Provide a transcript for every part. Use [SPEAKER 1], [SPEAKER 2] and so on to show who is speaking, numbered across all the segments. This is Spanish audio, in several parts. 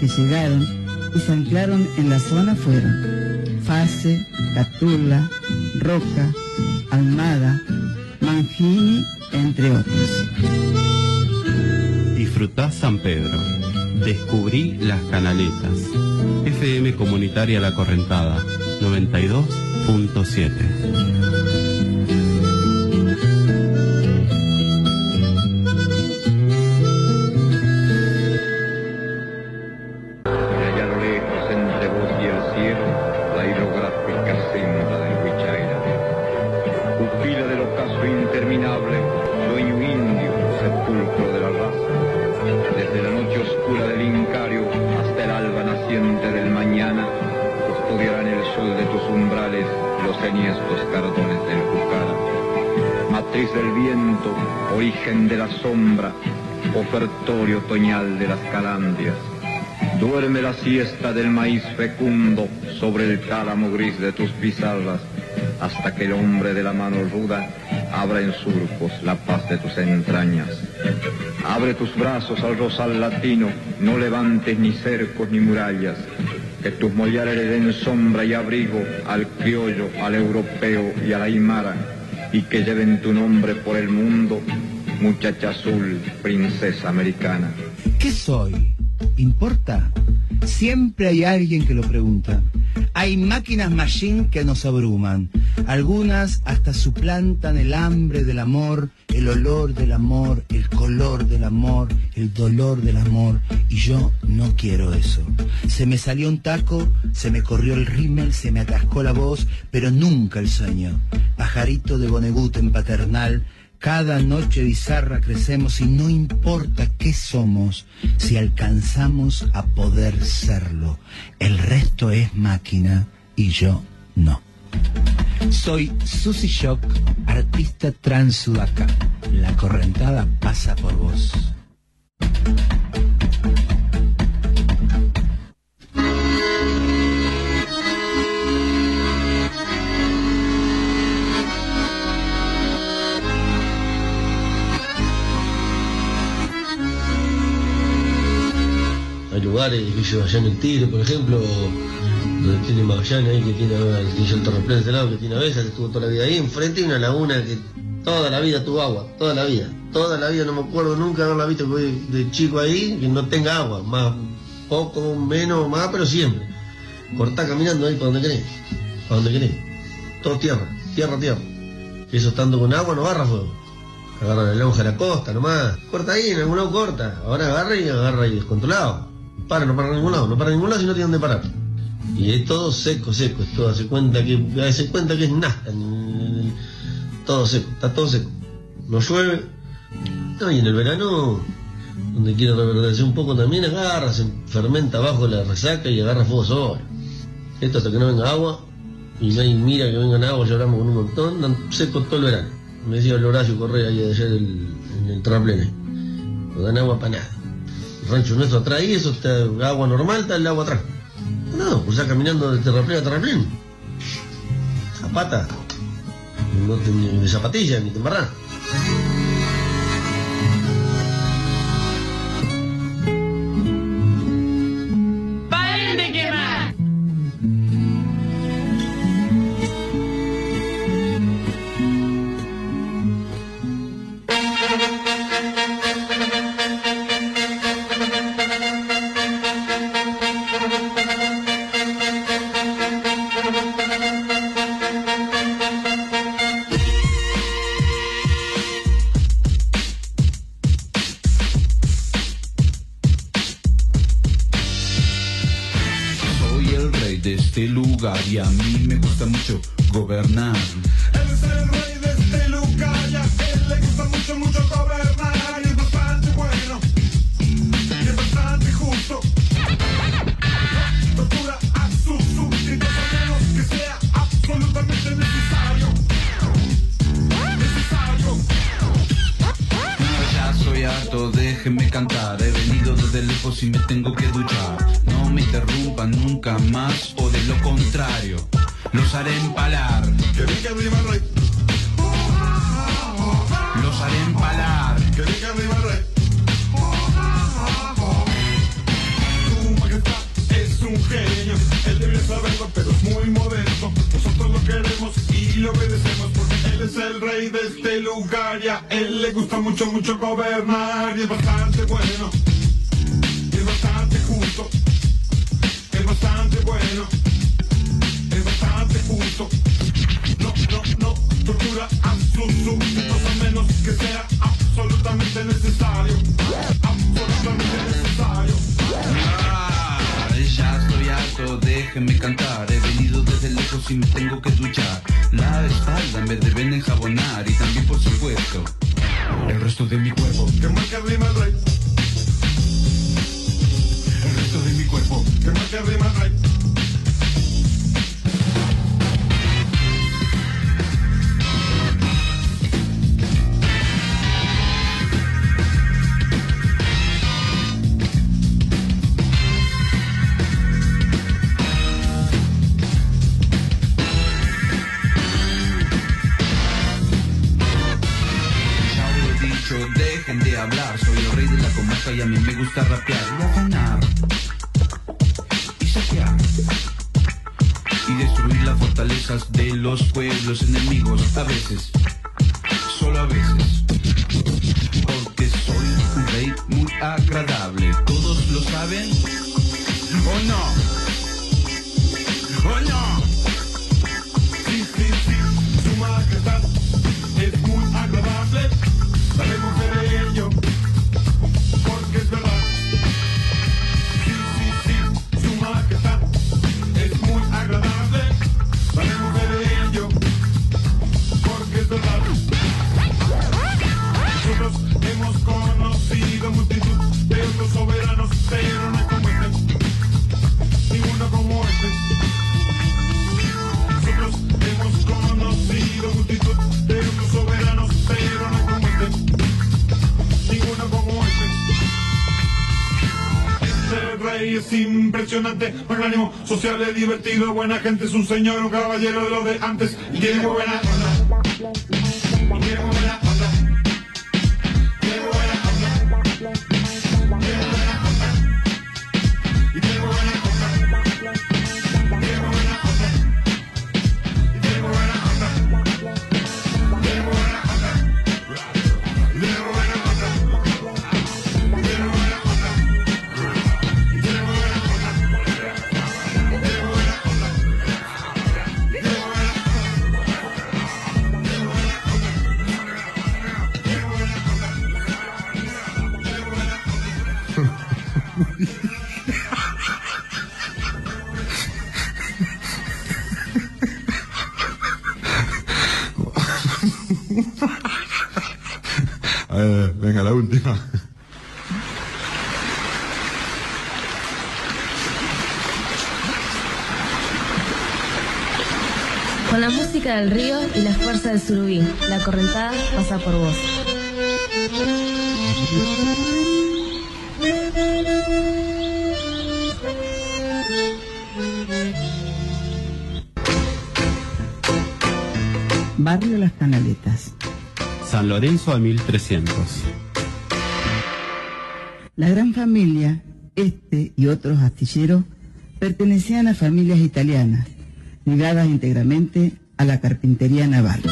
[SPEAKER 1] que llegaron y se anclaron en la zona fueron Fase, Catula, Roca, Almada, Mangini, entre otros.
[SPEAKER 2] Disfrutá San Pedro. Descubrí las canaletas. FM Comunitaria La Correntada, 92.7.
[SPEAKER 3] Enhiestos cardones del Júcar, matriz del viento, origen de la sombra, ofertorio otoñal de las calandrias. Duerme la siesta del maíz fecundo sobre el tálamo gris de tus pizarras, hasta que el hombre de la mano ruda abra en surcos la paz de tus entrañas. Abre tus brazos al rosal latino, no levantes ni cercos ni murallas, que tus mollares le den sombra y abrigo al criollo, al europeo y a la aymara, y que lleven tu nombre por el mundo, muchacha azul, princesa americana.
[SPEAKER 4] ¿Qué soy? ¿Importa? Siempre hay alguien que lo pregunta. Hay máquinas machine que nos abruman. Algunas hasta suplantan el hambre del amor, el olor del amor, el color del amor, el dolor del amor. Y yo no quiero eso. Se me salió un taco, se me corrió el rímel, se me atascó la voz, pero nunca el sueño. Pajarito de Vonnegut en paternal. Cada noche bizarra crecemos y no importa qué somos, si alcanzamos a poder serlo. El resto es máquina y yo no. Soy Susi Shock, artista trans sudaca. La Correntada pasa por vos.
[SPEAKER 5] Hay lugares, allá en el Tigre, por ejemplo, donde tiene Magallanes ahí, que tiene el terraplén de este lado, que tiene Abella, que estuvo toda la vida ahí, enfrente hay una laguna que toda la vida tuvo agua, toda la vida, no me acuerdo nunca haberla visto de chico ahí, que no tenga agua, más, poco, menos, más, pero siempre. Cortá caminando ahí para donde querés, todo tierra. Eso estando con agua no agarra fuego, agarra la lonja de la costa nomás, corta ahí, en algún lado corta, ahora agarra y descontrolado. No para en ningún lado si no tiene dónde parar. Y es todo seco, es todo, hace cuenta que es nada, todo seco, está todo seco. No llueve. No, y en el verano, donde quiere reverdecer un poco también, agarra, se fermenta abajo la resaca y agarra fuego solo. Esto hasta que no venga agua, y nadie mira que venga agua, lloramos con un montón, andan secos todo el verano. Me decía el Horacio Correa ahí ayer en el terraplén, no dan agua para nada. El rancho nuestro atrás y eso está agua normal, está el agua atrás. No, pues está caminando de terraplén a terraplén. A pata. No ni de zapatillas, ni de embarrada.
[SPEAKER 6] Y a mí me gusta mucho gobernar.
[SPEAKER 7] Él es el rey de este lugar y a él le gusta mucho gobernar. Y es bastante bueno y es bastante justo. Tortura a sus súbditos a menos que sea absolutamente necesario.
[SPEAKER 6] No, ya soy harto, déjeme cantar. He venido desde lejos y me tengo que duchar. No me interrumpan nunca más, o de lo contrario los haré empalar.
[SPEAKER 7] Que venga arriba el rey.
[SPEAKER 6] Los haré empalar.
[SPEAKER 7] Que venga arriba el rey. rey de este lugar y a él le gusta mucho, mucho gobernar. Y es bastante bueno, y es bastante justo, es bastante bueno, es bastante justo. No, no, no tortura a sus súbditos a menos que sea absolutamente necesario. Absolutamente necesario.
[SPEAKER 6] Ya estoy harto, déjenme cantar. He venido desde lejos y me tengo que duchar. La espalda me deben enjabonar y también, por supuesto, el resto de mi cuerpo.
[SPEAKER 7] Que marque arriba el rey.
[SPEAKER 6] El resto de mi cuerpo.
[SPEAKER 7] Que marque arriba el rey.
[SPEAKER 6] Dejen de hablar, soy el rey de la comarca y a mí me gusta rapear y afanar y saquear y destruir las fortalezas de los pueblos enemigos, a veces, solo a veces, porque soy un rey muy agradable. ¿Todos lo saben? ¿O no? ¿O no?
[SPEAKER 7] Sí, sí, sí, su majestad es muy agradable. Sabemos de ello, porque es verdad. Sí, sí, sí, su majestad es muy agradable. Sabemos de ello, porque es verdad. Nosotros hemos conocido multitud de otros soberanos, pero no hay como este, ninguno como este. Nosotros hemos conocido multitud de otros soberanos, pero no hay como este. Ninguno como este. Este rey es impresionante, magnánimo, sociable, divertido, buena gente, es un señor, un caballero de lo de antes y tiene muy buena onda. Y tiene muy buena onda. Tiene muy buena onda. Tiene muy buena onda. Y tiene muy buena onda. Tiene muy buena onda. Y tiene muy buena onda. Tiene muy buena onda. Tiene muy buena onda.
[SPEAKER 8] Venga, la última.
[SPEAKER 9] Con la música del río y la fuerza del surubí, la correntada pasa por vos.
[SPEAKER 1] Barrio Las Canaletas.
[SPEAKER 2] San Lorenzo al 1300.
[SPEAKER 1] La gran familia, este y otros astilleros, pertenecían a familias italianas, ligadas íntegramente a la carpintería naval.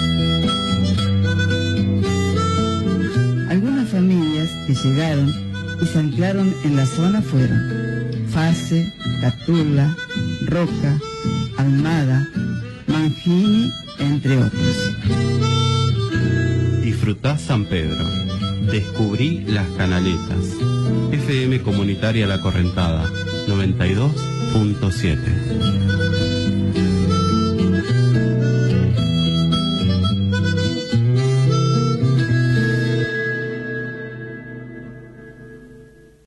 [SPEAKER 1] Algunas familias que llegaron y se anclaron en la zona fueron Fase, Catula, Roca, Almada, Mangini, entre otros.
[SPEAKER 2] Disfrutá San Pedro. Descubrí las Canaletas. FM Comunitaria La Correntada, 92.7.